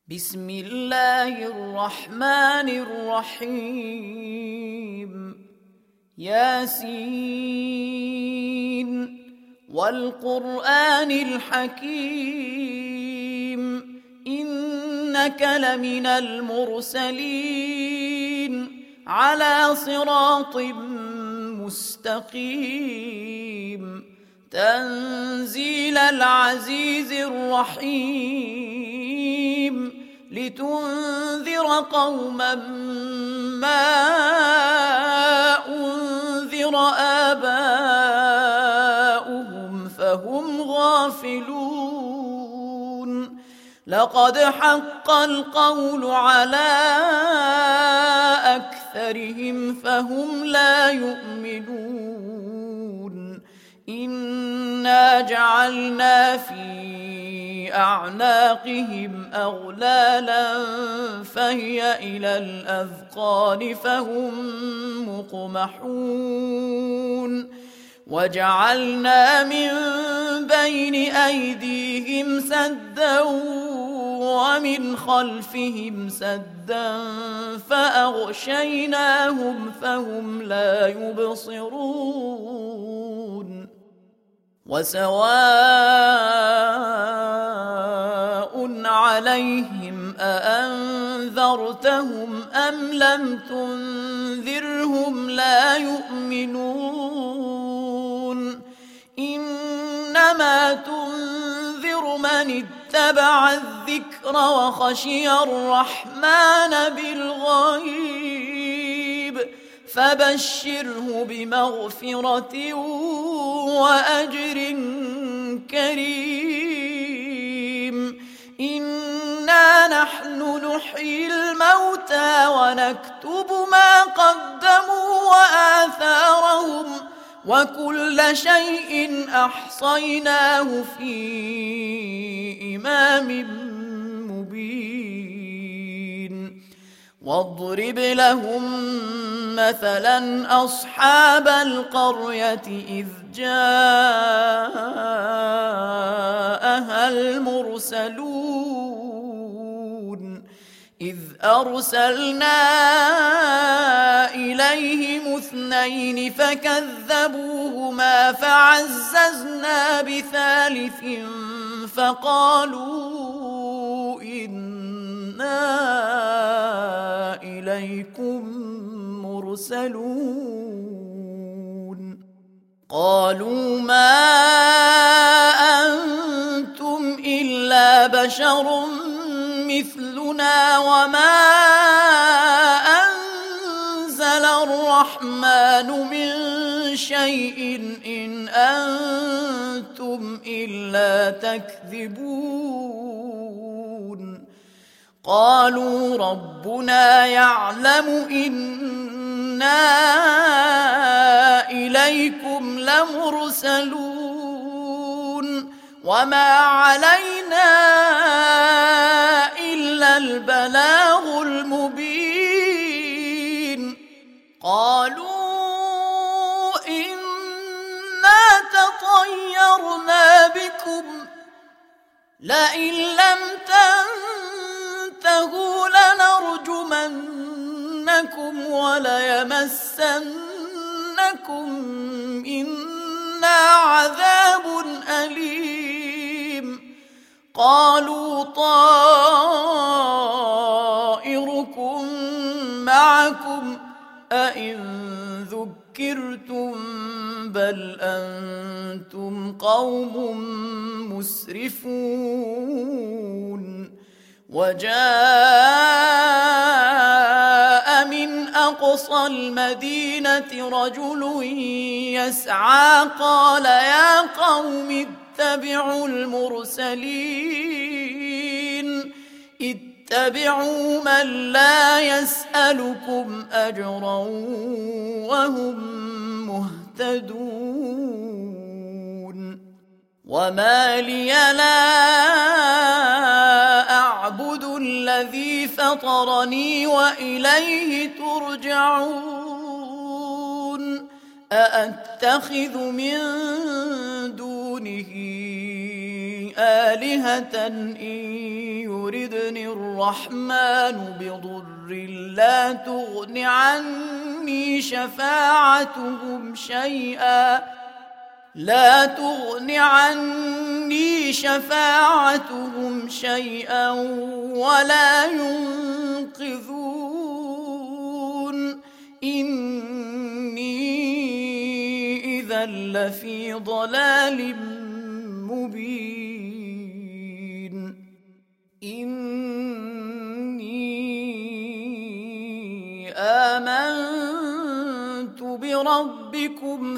بسم الله الرحمن الرحيم. ياسين والقرآن الحكيم إنك لمن المرسلين على صراط مستقيم تنزيل العزيز الرحيم لتنذر قوما ما أنذر آباؤهم فهم غافلون. لقد حق القول على أكثرهم فهم لا يؤمنون. إنا جعلنا في أعناقهم أغلالا فهي إلى الأذقان فهم مقمحون. وجعلنا من بين أيديهم سدا ومن خلفهم سدا فأغشيناهم فهم لا يبصرون. وسواء عليهم أأنذرتهم أم لم تنذرهم لا يؤمنون. إنما تنذر من اتبع الذكر وخشي الرحمن بالغيب فبشره بمغفرة وأجر كريم. إنا نحن نحيي الموتى ونكتب ما قدموا وآثارهم وكل شيء أحصيناه في إمام مبين. واضرب لهم مثلا أصحاب القرية إذ جاءها المرسلون إذ أرسلنا إليهم اثنين فكذبوهما فعززنا بثالث فقالوا إنا إليكم مرسلون. قالوا ما أنتم إلا بشر مثلنا وما أنزل الرحمن من شيء إن أنتم إلا تكذبون. قالوا ربنا يعلم إنا إليكم لمرسلون وما علينا إلا البلاغ المبين. قالوا إنا تطيرنا بكم لئن لم تنتهوا لنرجمنكم وليمسنكم منا عذاب أليم. قالوا طائركم معكم أئن ذكرتم بل أنتم قوم مسرفون. وجاء من أقصى المدينة رجل يسعى قال يا قوم اتبعوا المرسلين اتبعوا من لا يسألكم أجرا وهم مهتدون. وما لي لا أعبد الذي فطرني وإليه ترجعون. أأتخذ من دونه آلهة إن يردني الرحمن بضر لا تغن عني شفاعتهم شيئا ولا ينقذون إني إذا لفي ضلال مبين إني آمنت بربكم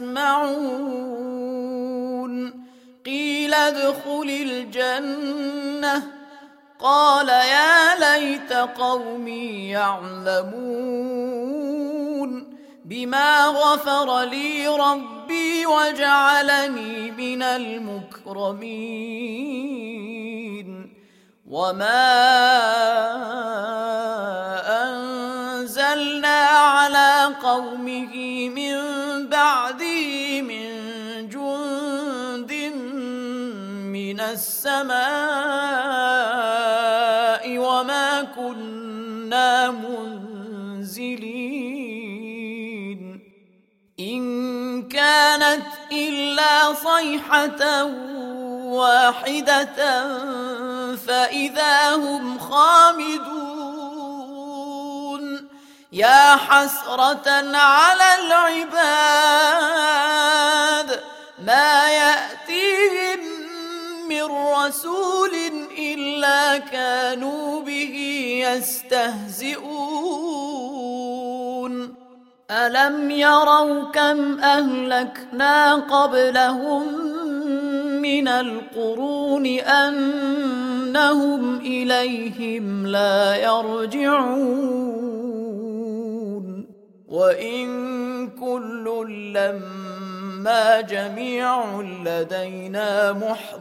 فاسمعون قيل ادخل الجنة قال يا ليت قومي يعلمون بما غفر لي ربي وجعلني من المكرمين وما أنزلنا على قومه من بعده من جند من السماء وما كنا منزلين إن كانت إلا صيحة واحدة فإذا هم خامدون يا حسرة على العباد ما يأتيهم من رسول إلا كانوا به يستهزئون ألم يروا كم أهلكنا قبلهم من القرون أنهم إليهم لا يرجعون وإن كل لما جميع لدينا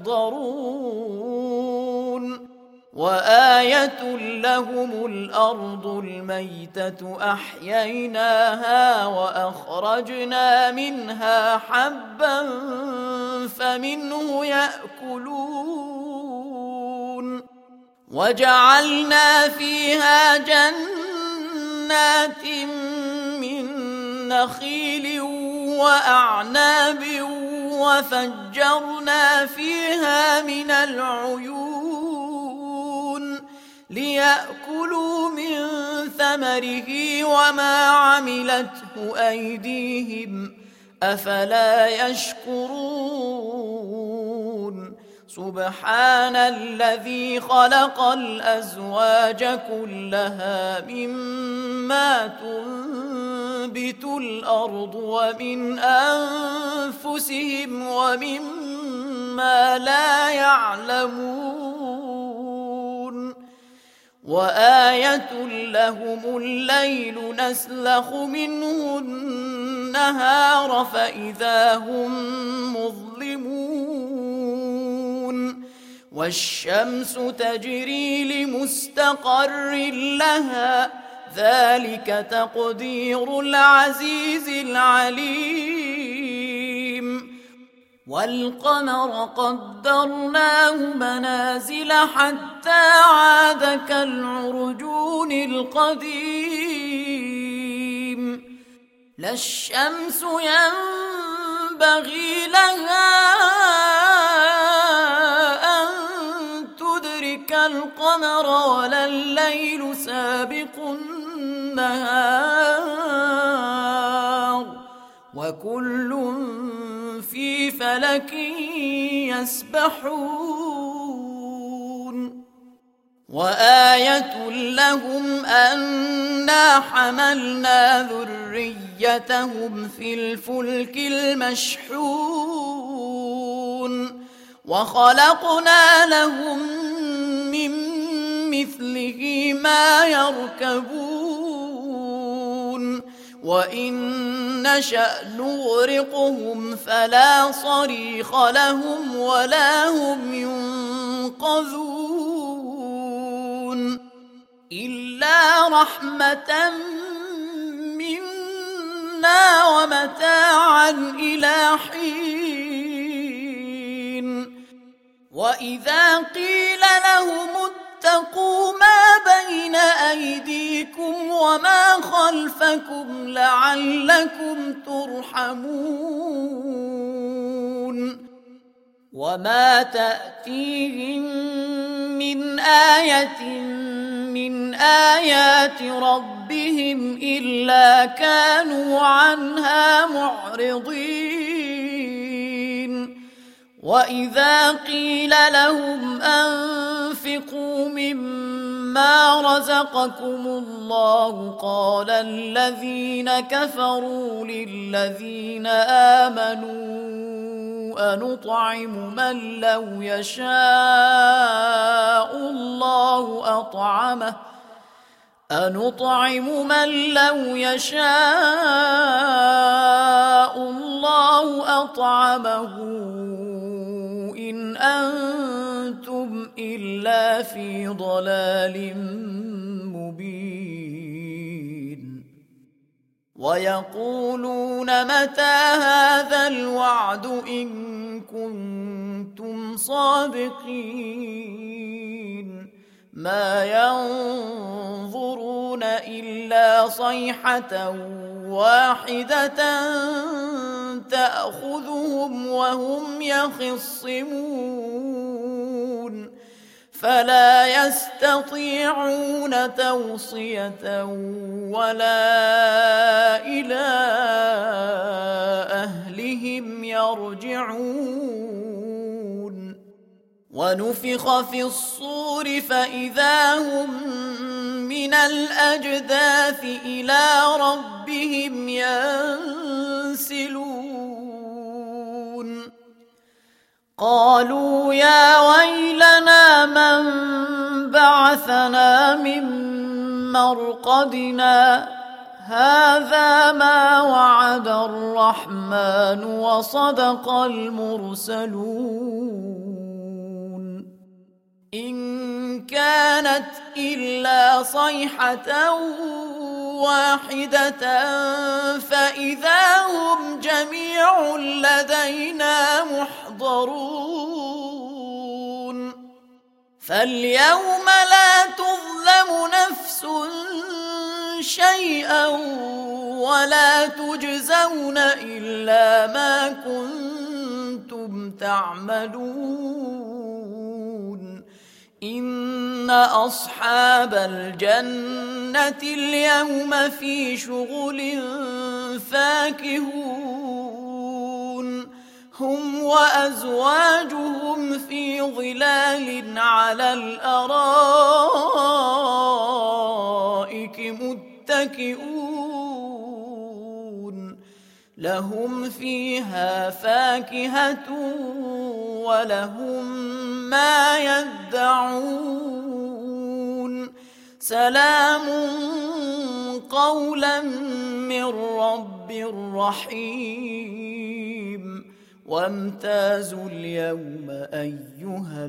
محضرون وآية لهم الأرض الميتة أحييناها وأخرجنا منها حبا فمنه يأكلون وجعلنا فيها جنات من نخيل وأعناب وفجرنا فيها من العيون ليأكلوا من ثمره وما عملته أيديهم أفلا يشكرون سبحان الذي خلق الأزواج كلها مما تنبت الأرض ومن أنفسهم ومما لا يعلمون وآية لهم الليل نسلخ منه النهار فإذا هم مظلمون والشمس تجري لمستقر لها ذلك تقدير العزيز العليم والقمر قدرناه منازل حتى عاد كالعرجون القديم لا الشمس ينبغي لها أن تدرك القمر ولا الليل سابق النهار وكل في فلك يسبحون وآية لهم أنا حملنا ذريتهم في الفلك المشحون وخلقنا لهم من مثله ما يركبون وإن نشأ نغرقهم فلا صريخ لهم ولا هم ينقذون إلا رحمة منا ومتاعا إلى حين وإذا قيل لهم اتقوا ما بين أيديكم وما خلفكم لعلكم ترحمون وما تأتيهم من آية من آيات ربهم إلا كانوا عنها معرضين وإذا قيل لهم أنفقوا مما رزقكم الله قال الذين كفروا للذين آمنوا أنطعم من لو يشاء الله أطعمه إن أنتم إلا في ضلال مبين ويقولون متى هذا الوعد إن كنتم صادقين ما ينظرون إلا صيحة واحدة تأخذهم وهم يخصمون فلا يستطيعون توصية ولا إلى أهلهم يرجعون ونفخ في الصور فإذا هم من الأجداث إلى ربهم ينسلون قالوا يا ويلنا من بعثنا من مرقدنا هذا ما وعد الرحمن وصدق المرسلون إن كانت إلا صيحة واحدة فإذا هم جميع لدينا محضرون فاليوم لا تظلم نفس شيئا ولا تجزون إلا ما كنتم تعملون إن أصحاب الجنة اليوم في شغل فاكهون هم وأزواجهم في ظلال على الأرائك متكئون لهم فيها فاكهة ولهم ما يدعون سلام قولا من رب رحيم وامتازوا اليوم أيها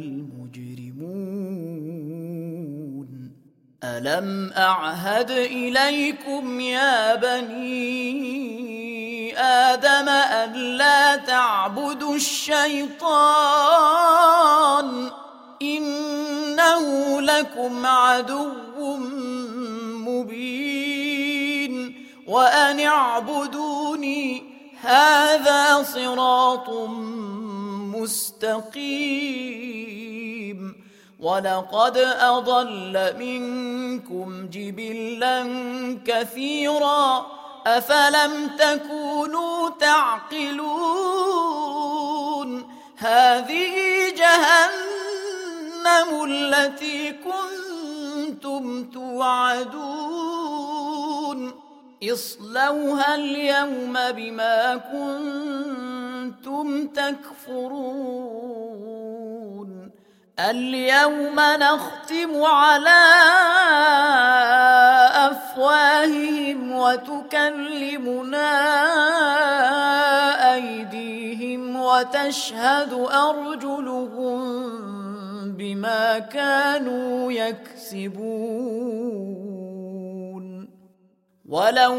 المجرمون ألم أعهد إليكم يا بني آدم أن لا تعبدوا الشيطان إنه لكم عدو مبين وأن اعبدوني هذا صراط مستقيم ولقد أضل منكم جبلا كثيرا أفلم تكونوا تعقلون هذه جهنم التي كنتم توعدون اصلوها اليوم بما كنتم تكفرون اليوم نختم على أفواههم وتكلمنا أيديهم وتشهد أرجلهم بما كانوا يكسبون ولو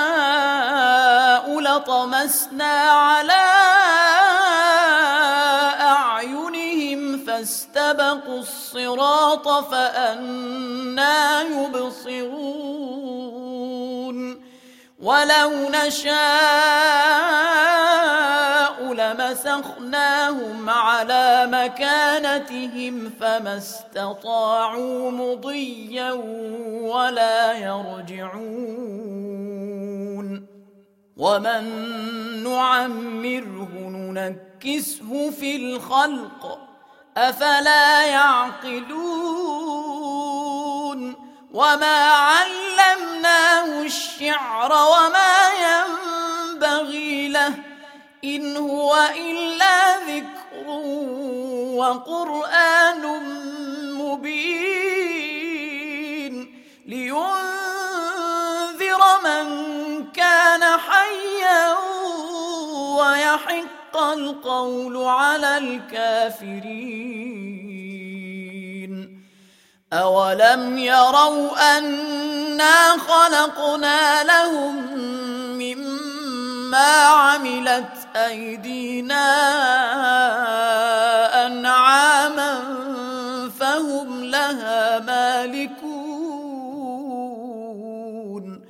نشاء لطمسنا على فاستبقوا الصراط فأنى يبصرون ولو نشاء لمسخناهم على مكانتهم فما استطاعوا مضيا ولا يرجعون ومن نعمره ننكسه في الخلق أفلا يعقلون وما علمناه الشعر وما ينبغي له إن هو إلا ذكر وقرآن مبين لينذر من كان حيا ويحق القول على الكافرين أولم يروا أنا خلقنا لهم مما عملت أيدينا أنعاما فهم لها مالكون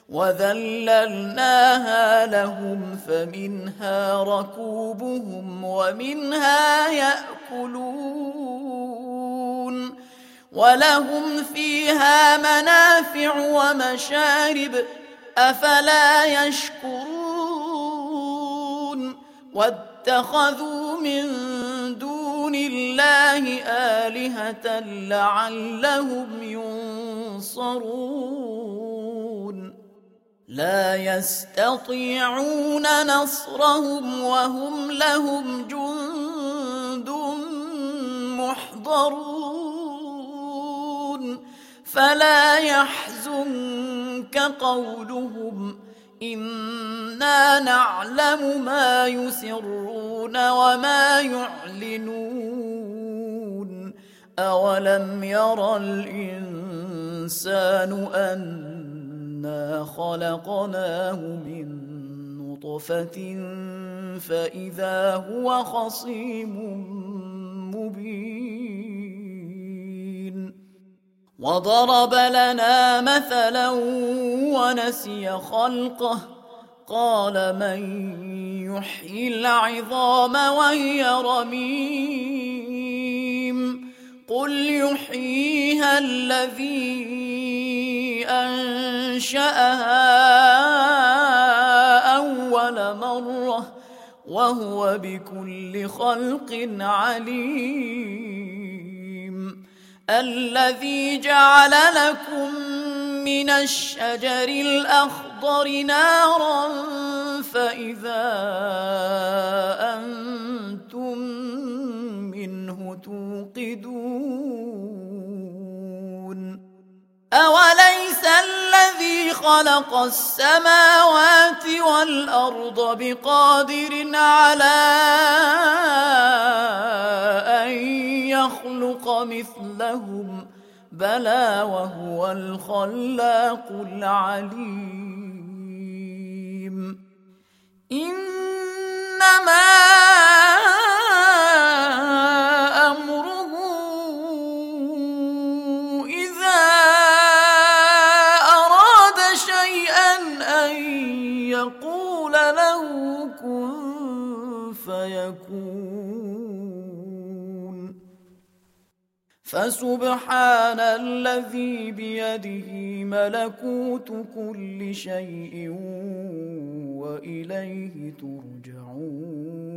وذللناها لهم فمنها ركوبهم ومنها يأكلون ولهم فيها منافع ومشارب أفلا يشكرون واتخذوا من دون الله آلهة لعلهم ينصرون لا يستطيعون نصرهم وهم لهم جند محضرون فلا يحزنك قولهم إنا نعلم ما يسرون وما يعلنون أولم يرى الإنسان أنا خلقناه من نطفة فإذا هو خصيم مبين وضرب لنا مثلا ونسي خلقه قال من يحيي العظام وهي رميم قل يحييها الذي أنشأها أول مرة وهو بكل خلق عليم الذي جعل لكم من الشجر الأخضر نارا فإذا أنتم منه توقدون أوليس الذي خلق السماوات والأرض بقادر على أن يخلق مثلهم بلى وهو الخلاق العليم إنما أمره إذا أراد شيئا أن يقول له كن فيكون فسبحان الذي بيده ملكوت كل شيء وإليه ترجعون